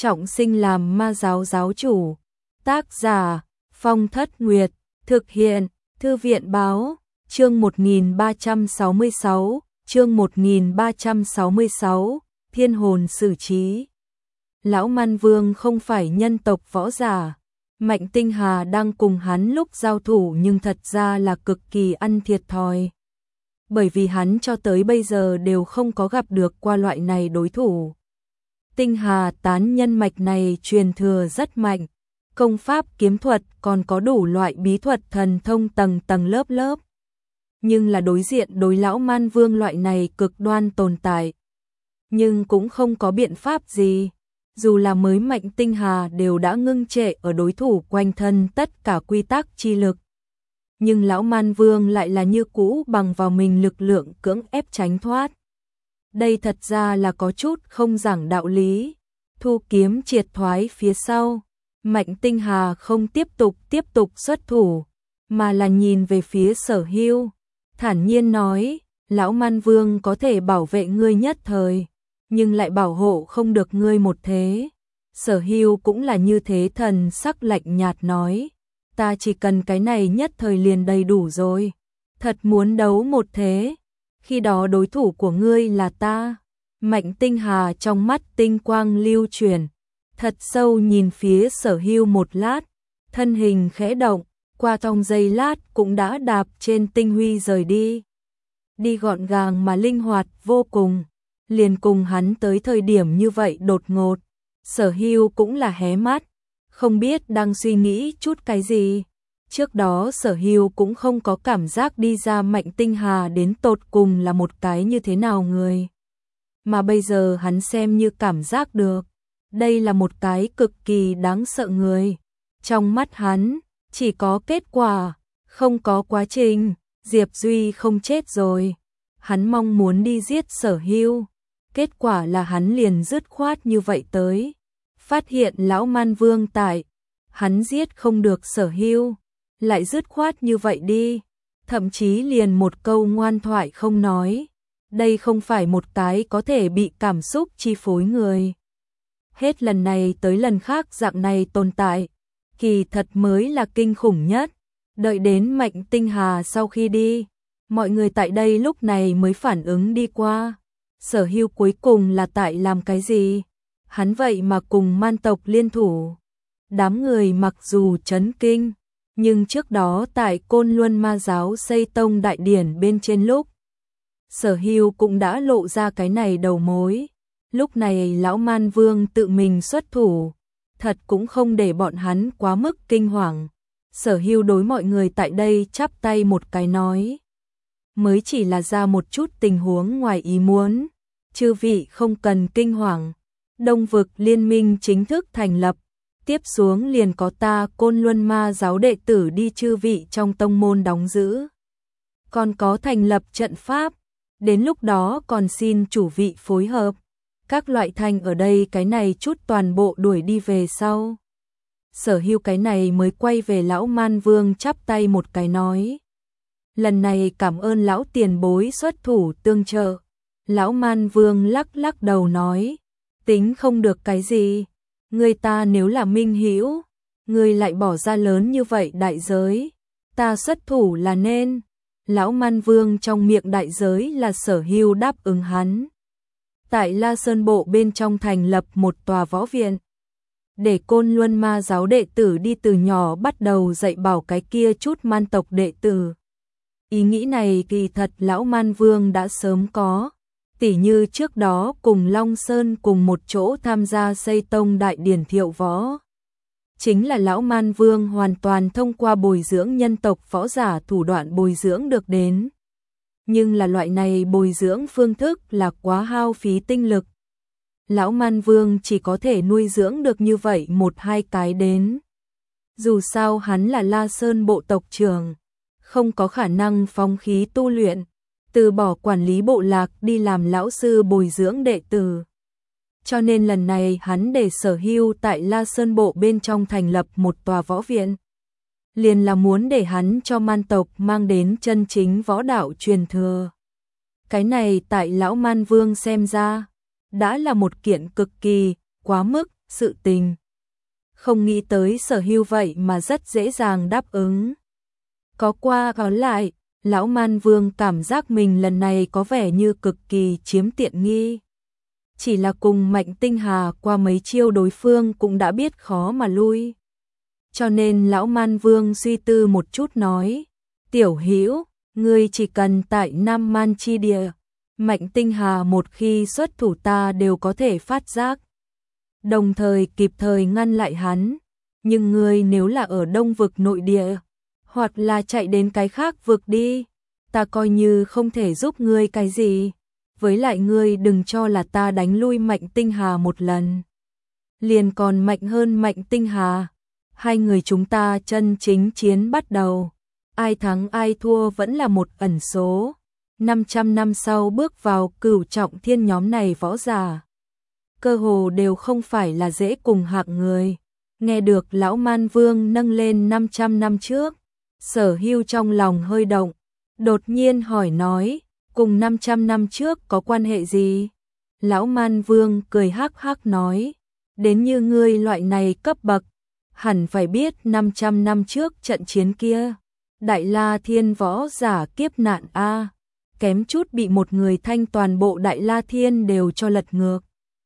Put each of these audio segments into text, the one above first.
trọng sinh làm ma giáo giáo chủ. Tác giả Phong Thất Nguyệt, thực hiện Thư viện Báo, chương 1366, chương 1366, Thiên hồn xử trí. Lão Man Vương không phải nhân tộc võ giả. Mạnh Tinh Hà đang cùng hắn lúc giao thủ nhưng thật ra là cực kỳ ăn thiệt thòi. Bởi vì hắn cho tới bây giờ đều không có gặp được qua loại này đối thủ. Tinh Hà tán nhân mạch này truyền thừa rất mạnh, công pháp kiếm thuật còn có đủ loại bí thuật thần thông tầng tầng lớp lớp. Nhưng là đối diện đối lão Man Vương loại này cực đoan tồn tại. Nhưng cũng không có biện pháp gì. Dù là mới Mạnh Tinh Hà đều đã ngưng trệ ở đối thủ quanh thân tất cả quy tắc chi lực. Nhưng lão Man Vương lại là như cũ bằng vào mình lực lượng cưỡng ép tránh thoát. Đây thật ra là có chút không giảng đạo lý. Thu kiếm triệt thoái phía sau. Mạnh Tinh Hà không tiếp tục xuất thủ, mà là nhìn về phía Sở Hưu, thản nhiên nói, lão Man Vương có thể bảo vệ ngươi nhất thời, nhưng lại bảo hộ không được ngươi một thế. Sở Hưu cũng là như thế, thần sắc lạnh nhạt nói, ta chỉ cần cái này nhất thời liền đầy đủ rồi. Thật muốn đấu một thế, khi đó đối thủ của ngươi là ta. Mạnh Tinh Hà trong mắt tinh quang lưu chuyển, thật sâu nhìn phía Sở Hưu một lát, thân hình khẽ động, qua trong giây lát cũng đã đạp trên tinh huy rời đi. Đi gọn gàng mà linh hoạt vô cùng, liền cùng hắn tới thời điểm như vậy đột ngột. Sở Hưu cũng là hé mắt, không biết đang suy nghĩ chút cái gì. Trước đó Sở Hưu cũng không có cảm giác đi ra Mạnh Tinh Hà đến tột cùng là một cái như thế nào người. Mà bây giờ hắn xem như cảm giác được. Đây là một cái cực kỳ đáng sợ người. Trong mắt hắn, chỉ có kết quả, không có quá trình. Diệp Duy không chết rồi. Hắn mong muốn đi giết Sở Hưu. Kết quả là hắn liền dứt khoát như vậy tới. Phát hiện lão Man Vương tại. Hắn giết không được Sở Hưu. Lại dứt khoát như vậy đi. Thậm chí liền một câu ngoan thoại không nói. Đây không phải một cái có thể bị cảm xúc chi phối người. Hết lần này tới lần khác dạng này tồn tại, kỳ thật mới là kinh khủng nhất. Đợi đến Mạnh Tinh Hà sau khi đi, mọi người tại đây lúc này mới phản ứng đi qua. Sở Hưu cuối cùng là tại làm cái gì? Hắn vậy mà cùng man tộc liên thủ. Đám người mặc dù chấn kinh, nhưng trước đó tại Côn Luân Ma giáo xây tông đại điển bên trên lúc, Sở Hưu cũng đã lộ ra cái này đầu mối. Lúc này lão Man Vương tự mình xuất thủ, thật cũng không để bọn hắn quá mức kinh hoàng. Sở Hưu đối mọi người tại đây chắp tay một cái nói, mới chỉ là ra một chút tình huống ngoài ý muốn, chư vị không cần kinh hoàng. Đông vực liên minh chính thức thành lập, tiếp xuống liền có ta Côn Luân Ma giáo đệ tử đi chư vị trong tông môn đóng giữ. Còn có thành lập trận pháp, đến lúc đó còn xin chủ vị phối hợp. Các loại thanh ở đây cái này chút toàn bộ đuổi đi về sau. Sở Hưu cái này mới quay về lão Man Vương chắp tay một cái nói, lần này cảm ơn lão tiền bối xuất thủ tương trợ. Lão Man Vương lắc lắc đầu nói, tính không được cái gì. Người ta nếu là minh hữu, người lại bỏ ra lớn như vậy đại giới, ta xuất thủ là nên. Lão Man Vương trong miệng đại giới là Sở Hưu đáp ứng hắn. Tại La Sơn Bộ bên trong thành lập một tòa võ viện, để Côn Luân Ma giáo đệ tử đi từ nhỏ bắt đầu dạy bảo cái kia chút man tộc đệ tử. Ý nghĩ này kỳ thật lão Man Vương đã sớm có, tỉ như trước đó cùng Long Sơn cùng một chỗ tham gia xây tông đại điển thiệu võ. Chính là lão Man Vương hoàn toàn thông qua bồi dưỡng nhân tộc võ giả thủ đoạn bồi dưỡng được đến. Nhưng là loại này bồi dưỡng phương thức là quá hao phí tinh lực. Lão Man Vương chỉ có thể nuôi dưỡng được như vậy một hai cái đến. Dù sao hắn là La Sơn bộ tộc trưởng, không có khả năng phóng khí tu luyện, từ bỏ quản lý bộ lạc đi làm lão sư bồi dưỡng đệ tử. Cho nên lần này hắn để Sở Hưu tại La Sơn bộ bên trong thành lập một tòa võ viện. Liền là muốn để hắn cho man tộc mang đến chân chính võ đạo truyền thừa. Cái này tại lão Man Vương xem ra, đã là một kiện cực kỳ, quá mức, sự tình. Không nghĩ tới Sở Hưu vậy mà rất dễ dàng đáp ứng. Có qua có lại, lão Man Vương cảm giác mình lần này có vẻ như cực kỳ chiếm tiện nghi. Chỉ là cùng Mạnh Tinh Hà qua mấy chiêu đối phương cũng đã biết khó mà lui. Cho nên lão Man Vương suy tư một chút nói, Tiểu Hữu, ngươi chỉ cần tại Nam Man chi địa, Mạnh Tinh Hà một khi xuất thủ ta đều có thể phát giác, đồng thời kịp thời ngăn lại hắn. Nhưng ngươi nếu là ở Đông vực nội địa, hoặc là chạy đến cái khác vực đi, ta coi như không thể giúp ngươi cái gì. Với lại ngươi đừng cho là ta đánh lui Mạnh Tinh Hà một lần, liền còn mạnh hơn Mạnh Tinh Hà. Hai người chúng ta chân chính chiến bắt đầu, ai thắng ai thua vẫn là một ẩn số. 500 năm sau bước vào Cửu Trọng Thiên, nhóm này võ giả cơ hồ đều không phải là dễ cùng hạng người. Nghe được lão Man Vương nâng lên 500 năm trước, Sở Hưu trong lòng hơi động, đột nhiên hỏi nói, cùng 500 năm trước có quan hệ gì? Lão Man Vương cười hắc hắc nói, đến như ngươi loại này cấp bậc, hẳn phải biết 500 năm trước trận chiến kia, Đại La Thiên võ giả kiếp nạn a, kém chút bị một người thanh toàn bộ Đại La Thiên đều cho lật ngược.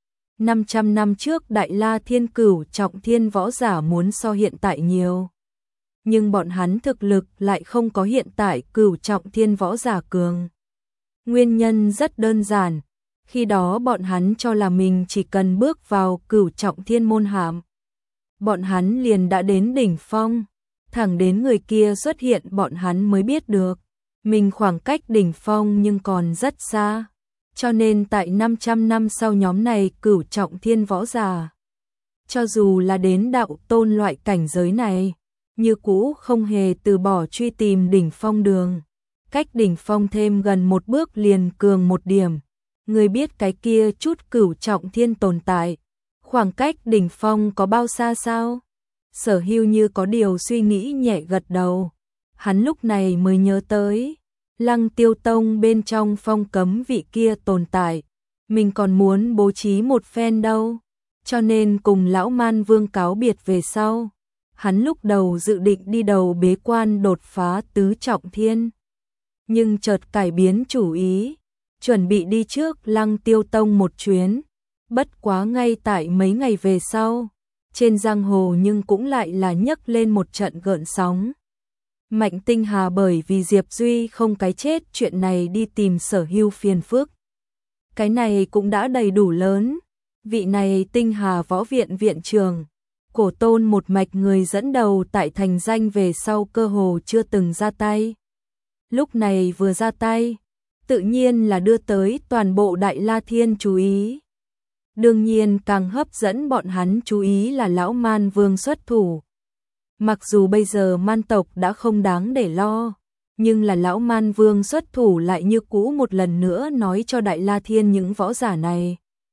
500 năm trước Đại La Thiên Cửu Trọng Thiên võ giả muốn so hiện tại nhiều, nhưng bọn hắn thực lực lại không có hiện tại Cửu Trọng Thiên võ giả cường. Nguyên nhân rất đơn giản, khi đó bọn hắn cho là mình chỉ cần bước vào Cửu Trọng Thiên môn hàm, bọn hắn liền đã đến đỉnh phong, thẳng đến người kia xuất hiện bọn hắn mới biết được, mình khoảng cách đỉnh phong nhưng còn rất xa. Cho nên tại 500 năm sau nhóm này Cửu Trọng Thiên võ giả, cho dù là đến đạo tôn loại cảnh giới này, như cũ không hề từ bỏ truy tìm đỉnh phong đường. Cách đỉnh phong thêm gần một bước liền cường một điểm. Người biết cái kia chút Cửu Trọng Thiên tồn tại, khoảng cách đỉnh phong có bao xa sao? Sở Hưu như có điều suy nghĩ nhẹ gật đầu. Hắn lúc này mới nhớ tới Lăng Tiêu Tông bên trong phong cấm vị kia tồn tại, mình còn muốn bố trí một phen đâu. Cho nên cùng lão Man Vương cáo biệt về sau, hắn lúc đầu dự định đi đầu bế quan đột phá tứ trọng thiên, nhưng chợt cải biến chủ ý, chuẩn bị đi trước Lăng Tiêu Tông một chuyến. Bất quá ngay tại mấy ngày về sau, trên giang hồ nhưng cũng lại là nhấc lên một trận gợn sóng. Mạnh Tinh Hà bởi vì Diệp Duy không cái chết chuyện này đi tìm Sở Hưu phiền phức. Cái này cũng đã đầy đủ lớn. Vị này Tinh Hà võ viện viện trưởng, cổ tôn một mạch người dẫn đầu tại thành danh về sau cơ hồ chưa từng ra tay. Lúc này vừa ra tay, tự nhiên là đưa tới toàn bộ Đại La Thiên chú ý. Đương nhiên càng hấp dẫn bọn hắn chú ý là lão Man Vương xuất thủ. Mặc dù bây giờ man tộc đã không đáng để lo, nhưng là lão Man Vương xuất thủ lại như cũ một lần nữa nói cho Đại La Thiên những võ giả này.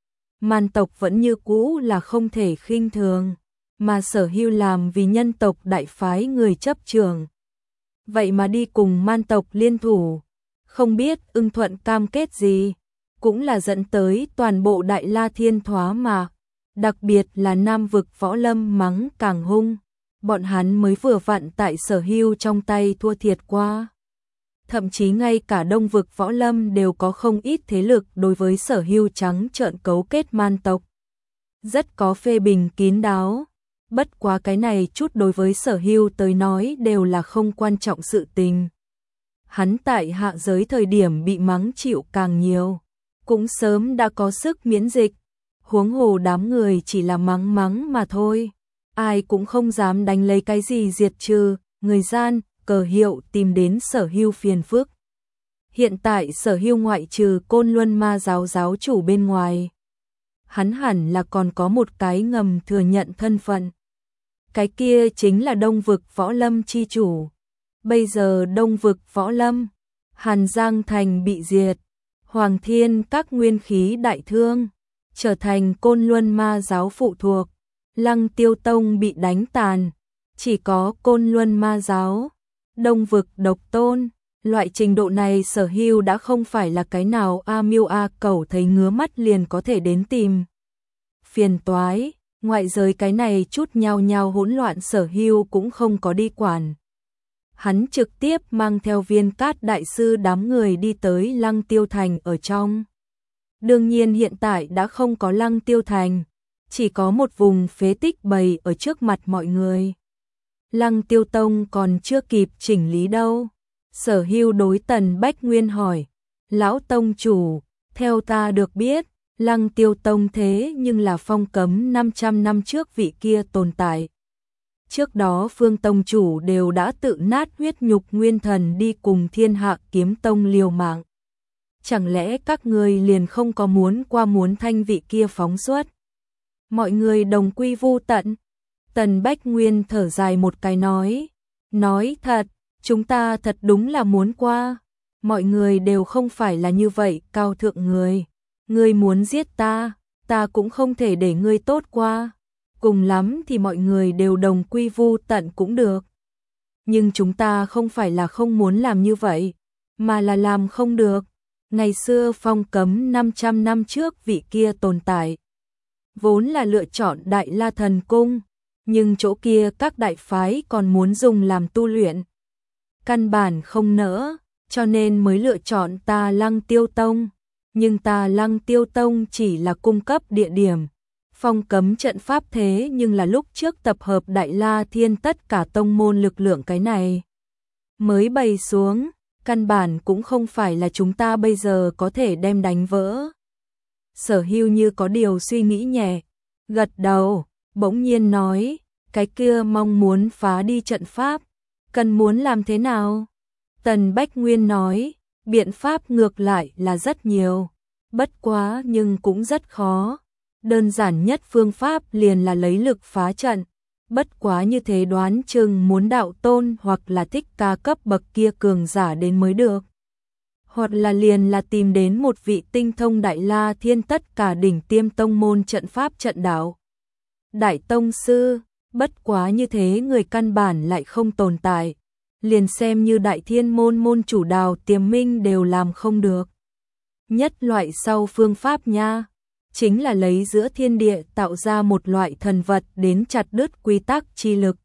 Man tộc vẫn như cũ là không thể khinh thường, mà Sở Hưu làm vì nhân tộc đại phái người chấp trường. Vậy mà đi cùng man tộc liên thủ, không biết ưng thuận cam kết gì, cũng là dẫn tới toàn bộ Đại La Thiên thoá mạc, đặc biệt là Nam vực võ lâm mắng càng hung. Bọn hắn mới vừa vặn tại Sở Hưu trong tay thua thiệt qua. Thậm chí ngay cả Đông vực võ lâm đều có không ít thế lực đối với Sở Hưu trắng trợn cấu kết man tộc. Rất có phê bình kín đáo. Bất quá cái này chút đối với Sở Hưu tới nói đều là không quan trọng sự tình. Hắn tại hạ giới thời điểm bị mắng chịu càng nhiều, cũng sớm đã có sức miễn dịch. Huống hồ đám người chỉ là mắng mà thôi. Ai cũng không dám đánh lấy cái gì diệt trừ, người gian, cờ hiệu tìm đến Sở Hưu phiền phức. Hiện tại Sở Hưu ngoại trừ Côn Luân Ma giáo giáo chủ bên ngoài, hắn hẳn là còn có một cái ngầm thừa nhận thân phận. Cái kia chính là Đông vực võ lâm chi chủ. Bây giờ Đông vực võ lâm, Hàn Giang Thành bị diệt, Hoàng Thiên các nguyên khí đại thương, trở thành Côn Luân Ma giáo phụ thuộc. Lăng Tiêu Tông bị đánh tàn, chỉ có Côn Luân Ma giáo, Đông vực độc tôn. Loại trình độ này Sở Hưu đã không phải là cái nào A Miêu A Cẩu thấy ngứa mắt liền có thể đến tìm phiền toái. Ngoại giới cái này chút nhao nhao hỗn loạn Sở Hưu cũng không có đi quản. Hắn trực tiếp mang theo Viên Cát đại sư đám người đi tới Lăng Tiêu Thành ở trong. Đương nhiên hiện tại đã không có Lăng Tiêu Thành, chỉ có một vùng phế tích bày ở trước mặt mọi người. Lăng Tiêu Tông còn chưa kịp chỉnh lý đâu. Sở Hưu đối Tần Bách Nguyên hỏi, lão tông chủ, theo ta được biết, Lăng Tiêu Tông thế nhưng là phong cấm 500 năm trước vị kia tồn tại. Trước đó Phương Tông chủ đều đã tự nát huyết nhục nguyên thần đi cùng Thiên Hạ Kiếm Tông liều mạng. Chẳng lẽ các ngươi liền không có muốn thanh vị kia phóng xuất? Mọi người đồng quy vu tận. Tần Bách Nguyên thở dài một cái nói thật, chúng ta thật đúng là muốn qua. Mọi người đều không phải là như vậy cao thượng người. Ngươi muốn giết ta, ta cũng không thể để ngươi tốt qua. Cùng lắm thì mọi người đều đồng quy vu tận cũng được. Nhưng chúng ta không phải là không muốn làm như vậy, mà là làm không được. Ngày xưa phong cấm 500 năm trước vị kia tồn tại. Vốn là lựa chọn Đại La Thần Cung, nhưng chỗ kia các đại phái còn muốn dùng làm tu luyện. Căn bản không nỡ, cho nên mới lựa chọn ta Lăng Tiêu Tông. Nhưng ta Lăng Tiêu Tông chỉ là cung cấp địa điểm. Phong cấm trận pháp thế nhưng là lúc trước tập hợp Đại La Thiên tất cả tông môn lực lượng cái này mới bày xuống, căn bản cũng không phải là chúng ta bây giờ có thể đem đánh vỡ. Sở Hưu như có điều suy nghĩ nhẹ, gật đầu, bỗng nhiên nói, cái kia mong muốn phá đi trận pháp, cần muốn làm thế nào? Tần Bách Nguyên nói, biện pháp ngược lại là rất nhiều, bất quá nhưng cũng rất khó. Đơn giản nhất phương pháp liền là lấy lực phá trận, bất quá như thế đoán chừng muốn đạo tôn hoặc là thích ca cấp bậc kia cường giả đến mới được. Hoặc là liền là tìm đến một vị tinh thông Đại La Thiên tất cả đỉnh tiêm tông môn trận pháp trận đạo. Đại tông sư, bất quá như thế người căn bản lại không tồn tại, liền xem như Đại Thiên môn môn chủ Đào Tiềm Minh đều làm không được. Nhất loại sau phương pháp nha, chính là lấy giữa thiên địa tạo ra một loại thần vật đến chặt đứt quy tắc chi lực.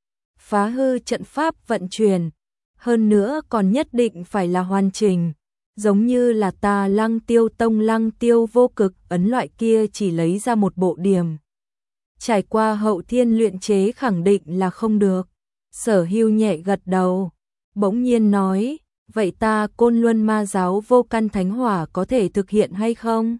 Phá hư trận pháp vận chuyển, hơn nữa còn nhất định phải là hoàn chỉnh, giống như là ta Lăng Tiêu Tông Lăng Tiêu vô cực ấn loại kia chỉ lấy ra một bộ điểm. Trải qua hậu thiên luyện chế khẳng định là không được. Sở Hưu nhẹ gật đầu, bỗng nhiên nói, vậy ta Côn Luân Ma giáo vô căn thánh hỏa có thể thực hiện hay không?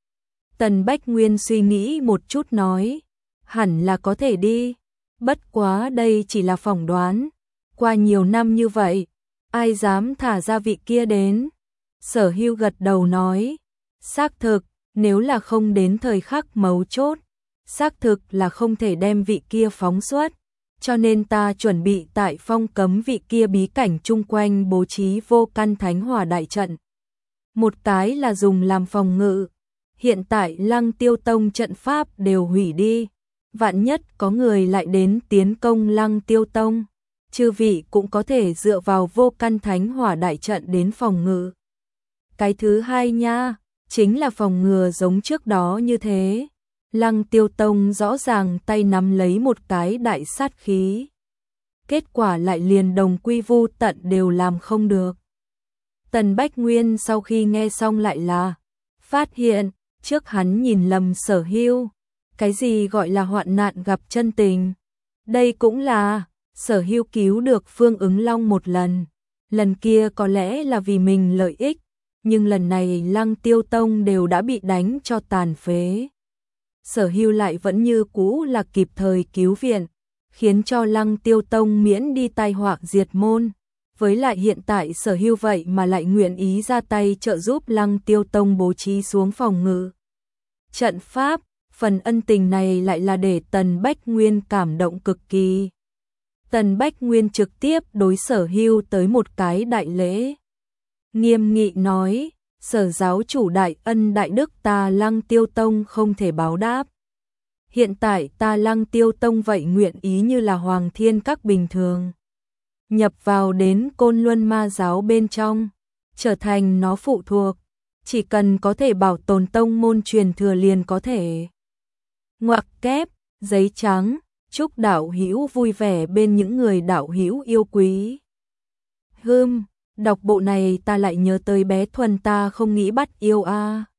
Tần Bách Nguyên suy nghĩ một chút nói, hẳn là có thể đi, bất quá đây chỉ là phỏng đoán, qua nhiều năm như vậy, ai dám thả ra vị kia đến? Sở Hưu gật đầu nói, xác thực, nếu là không đến thời khắc mấu chốt, xác thực là không thể đem vị kia phóng xuất, cho nên ta chuẩn bị tại phong cấm vị kia bí cảnh chung quanh bố trí vô căn thánh hỏa đại trận. Một cái là dùng làm phòng ngự. Hiện tại Lăng Tiêu Tông trận pháp đều hủy đi, vạn nhất có người lại đến tiến công Lăng Tiêu Tông, chư vị cũng có thể dựa vào vô căn thánh hỏa đại trận đến phòng ngự. Cái thứ hai nha, chính là phòng ngừa giống trước đó như thế. Lăng Tiêu Tông rõ ràng tay nắm lấy một cái đại sát khí, kết quả lại liền đồng quy vu tận đều làm không được. Tần Bách Nguyên sau khi nghe xong lại là phát hiện trước hắn nhìn lầm Sở Hưu, cái gì gọi là hoạn nạn gặp chân tình. Đây cũng là Sở Hưu cứu được Phương Ứng Long một lần kia có lẽ là vì mình lợi ích, nhưng lần này Lăng Tiêu Tông đều đã bị đánh cho tàn phế. Sở Hưu lại vẫn như cũ là kịp thời cứu viện, khiến cho Lăng Tiêu Tông miễn đi tai họa diệt môn. Với lại hiện tại Sở Hưu vậy mà lại nguyện ý ra tay trợ giúp Lăng Tiêu Tông bố trí xuống phòng ngự trận pháp, phần ân tình này lại là để Tần Bách Nguyên cảm động cực kỳ. Tần Bách Nguyên trực tiếp đối Sở Hưu tới một cái đại lễ, nghiêm nghị nói, Sở giáo chủ đại ân đại đức ta Lăng Tiêu Tông không thể báo đáp. Hiện tại ta Lăng Tiêu Tông vậy nguyện ý như là Hoàng Thiên Các bình thường, nhập vào đến Côn Luân Ma giáo bên trong, trở thành nó phụ thuộc, chỉ cần có thể bảo tồn tông môn truyền thừa liền có thể. Ngoặc kép, giấy trắng, chúc đạo hữu vui vẻ bên những người đạo hữu yêu quý. Đọc bộ này ta lại nhớ tới bé Thuần, ta không nghĩ bắt yêu a.